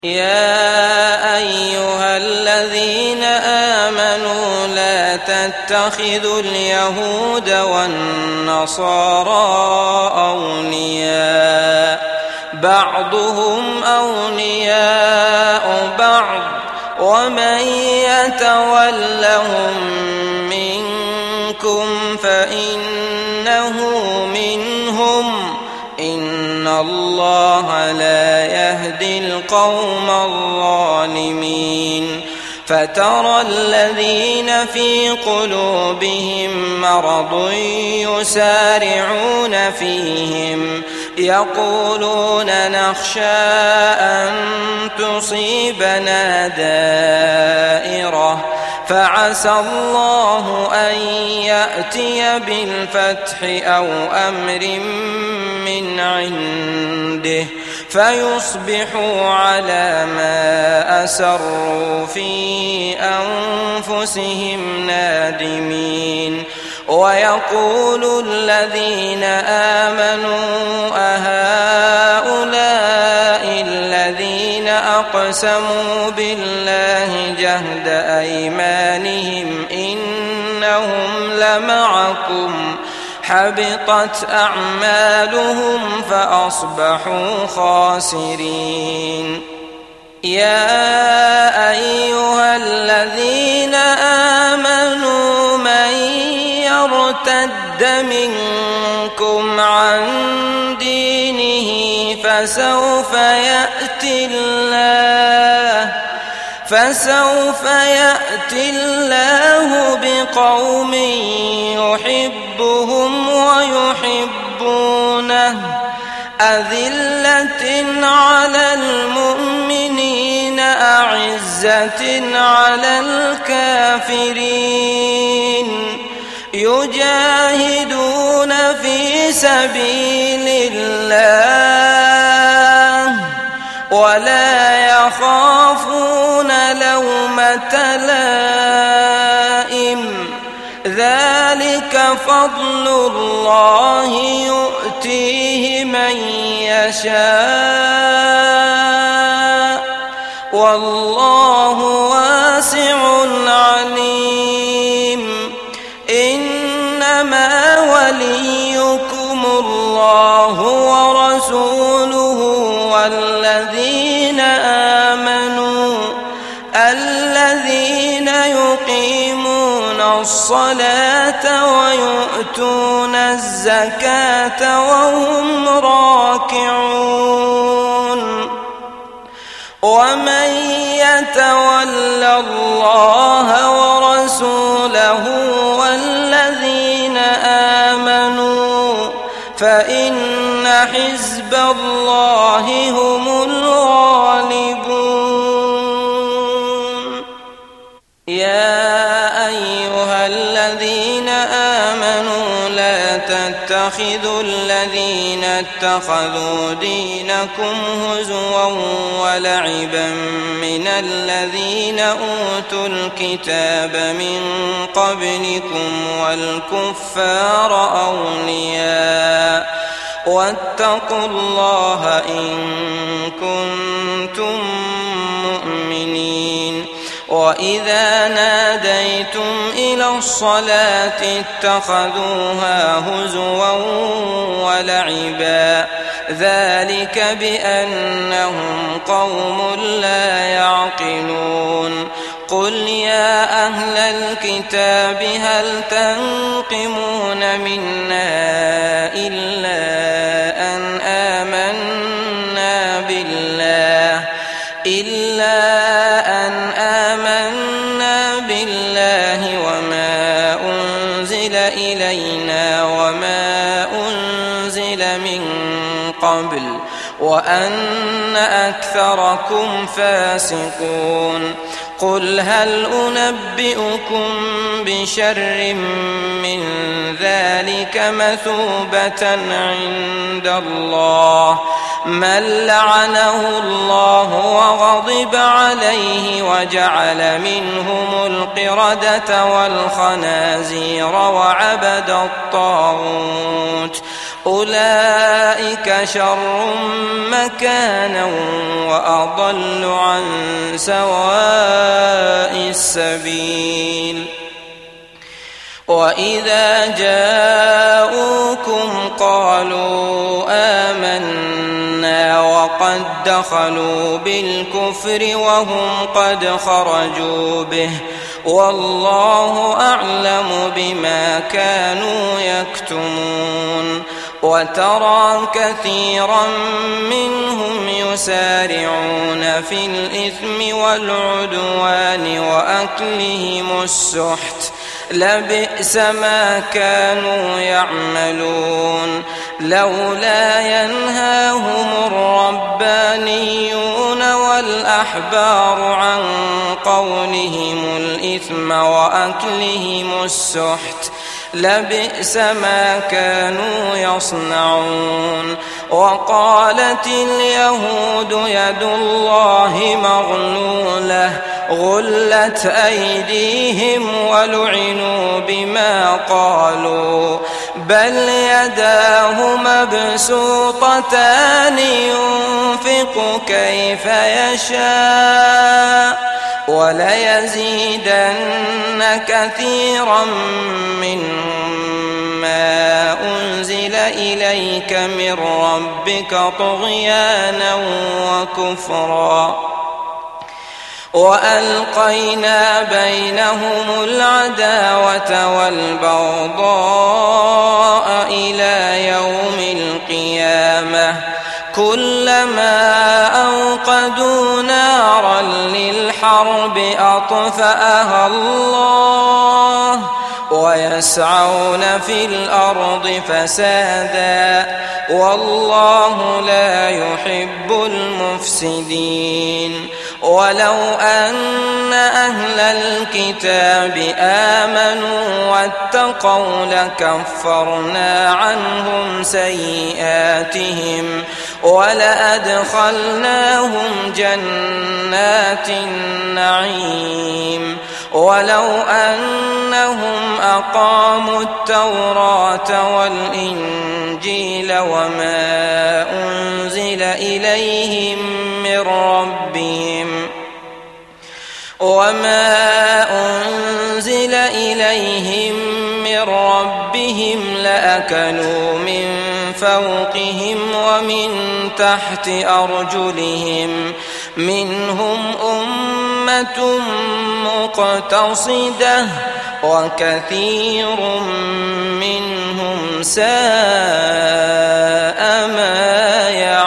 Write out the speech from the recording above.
يا أيها الذين آمنوا لا تتخذوا اليهود والنصارى أولياء بعضهم أولياء بعض ومن يتولهم منكم فإنه منهم إن الله لا يهدي القوم الظالمين فترى الذين في قلوبهم مرض يسارعون فيهم يقولون نخشى أن تصيبنا دائرة فعسى الله أن يأتي بالفتح أو أمر من عنده فيصبحوا على ما أسروا في أنفسهم نادمين ويقول الذين آمنوا أهؤلاء الذين أقسموا بالله جهد أيمانهم إنهم لمعكم حبطت أعمالهم فأصبحوا خاسرين يا أيها الذين آمنوا من يرتد منكم عن دينه فسوف يأتي الله بقوم يحبهم ويحبونه أذلة على المؤمنين أعزة على الكافرين يجاهدون في سبيل الله ولا يخافون لومة لائم ذلك فضل الله يؤتيه من يشاء والله واسع عليم إنما وليكم الله ورسوله والذين آمنوا الذين يقيمون الصلاة ويؤتون الزكاة وهم راكعون ومن يتول الله ورسوله والذين آمنوا فإن حزب الله هم الغالبون يا أيها الذين آمنوا لا تتخذوا الذين اتخذوا دينكم هزوا ولعبا من الذين أوتوا الكتاب من قبلكم والكفار أولياء واتقوا الله إن كنتم مؤمنين وإذا ناديتم إلى الصلاة اتخذوها هزوا ولعبا ذلك بأنهم قوم لا يعقلون قل يا أهل الكتاب هل تنقمون منا إلا أن آمنا بالله وما أنزل إلينا وما أنزل من قبل وأن أكثركم فاسقون قل هل أنبئكم بشر من ذلك مثوبة عند الله من لعنه الله وغضب عليه وجعل منهم القردة والخنازير وعبد الطاغوت أولئك شر مكانا وأضل عن سواء السبيل. وإذا جاءوكم قالوا آمنا وقد دخلوا بالكفر وهم قد خرجوا به والله أعلم بما كانوا يكتمون. وترى كثيرا منهم يسارعون في الإثم والعدوان وأكلهم السحت لبئس ما كانوا يعملون. لولا ينهاهم الربانيون والأحبار عن قولهم الإثم وأكلهم السحت لبئس ما كانوا يصنعون. وقالت اليهود يد الله مغلولة غلت أيديهم ولعنوا بما قالوا بل يداه مبسوطتان ينفق كيف يشاء وليزيدن كثيرا منهم ما أنزل إليك من ربك طغيانا وكفرا. وألقينا بينهم العداوة والبغضاء إلى يوم القيامة كلما أوقدوا نارا للحرب أطفأها الله ويسعون في الأرض فسادا والله لا يحب المفسدين. ولو أن أهل الكتاب آمنوا واتقوا لكفرنا عنهم سيئاتهم ولأدخلناهم جنات النعيم. ولو أنهم أقاموا التوراة والإنجيل وما أنزل إليهم من ربهم لأكلوا من فوقهم ومن تحت أرجلهم منهم أمة مقتصدة وكثير منهم ساء ما يعملون.